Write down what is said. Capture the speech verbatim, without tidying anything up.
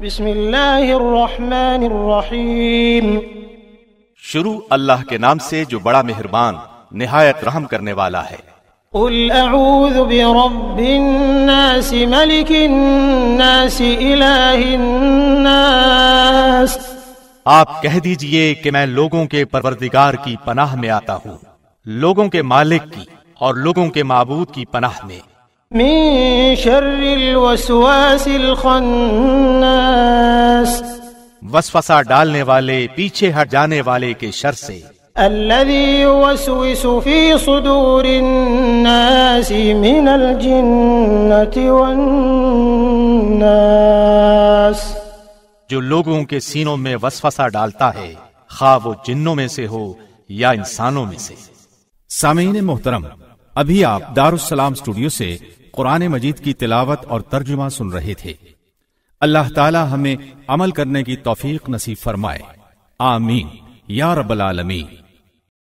بسم اللہ الرحمن الرحیم. شروع اللہ کے نام سے جو بڑا مہربان نہایت رحم کرنے والا ہے. قل اعوذ برب الناس ملک الناس الہ الناس. آپ کہہ دیجئے کہ میں لوگوں کے پروردگار کی پناہ میں آتا ہوں، لوگوں کے مالک کی اور لوگوں کے معبود کی پناہ میں. من شر الوسواس الخناس. وسوسہ ڈالنے والے پیچھے ہٹ جانے والے کے شر سے. الذي يوسوس في صدور الناس من الجنة والناس. جو لوگوں کے سینوں میں وسوسہ ڈالتا ہے، خواہ وہ جنوں میں سے ہو یا انسانوں میں سے. سامعین محترم، ابھی آپ دارالسلام اسٹوڈیو سے قرآن مجید کی تلاوت اور ترجمہ سن رہے تھے. اللہ تعالی ہمیں عمل کرنے کی توفیق نصیب فرمائے. آمین یا رب العالمین.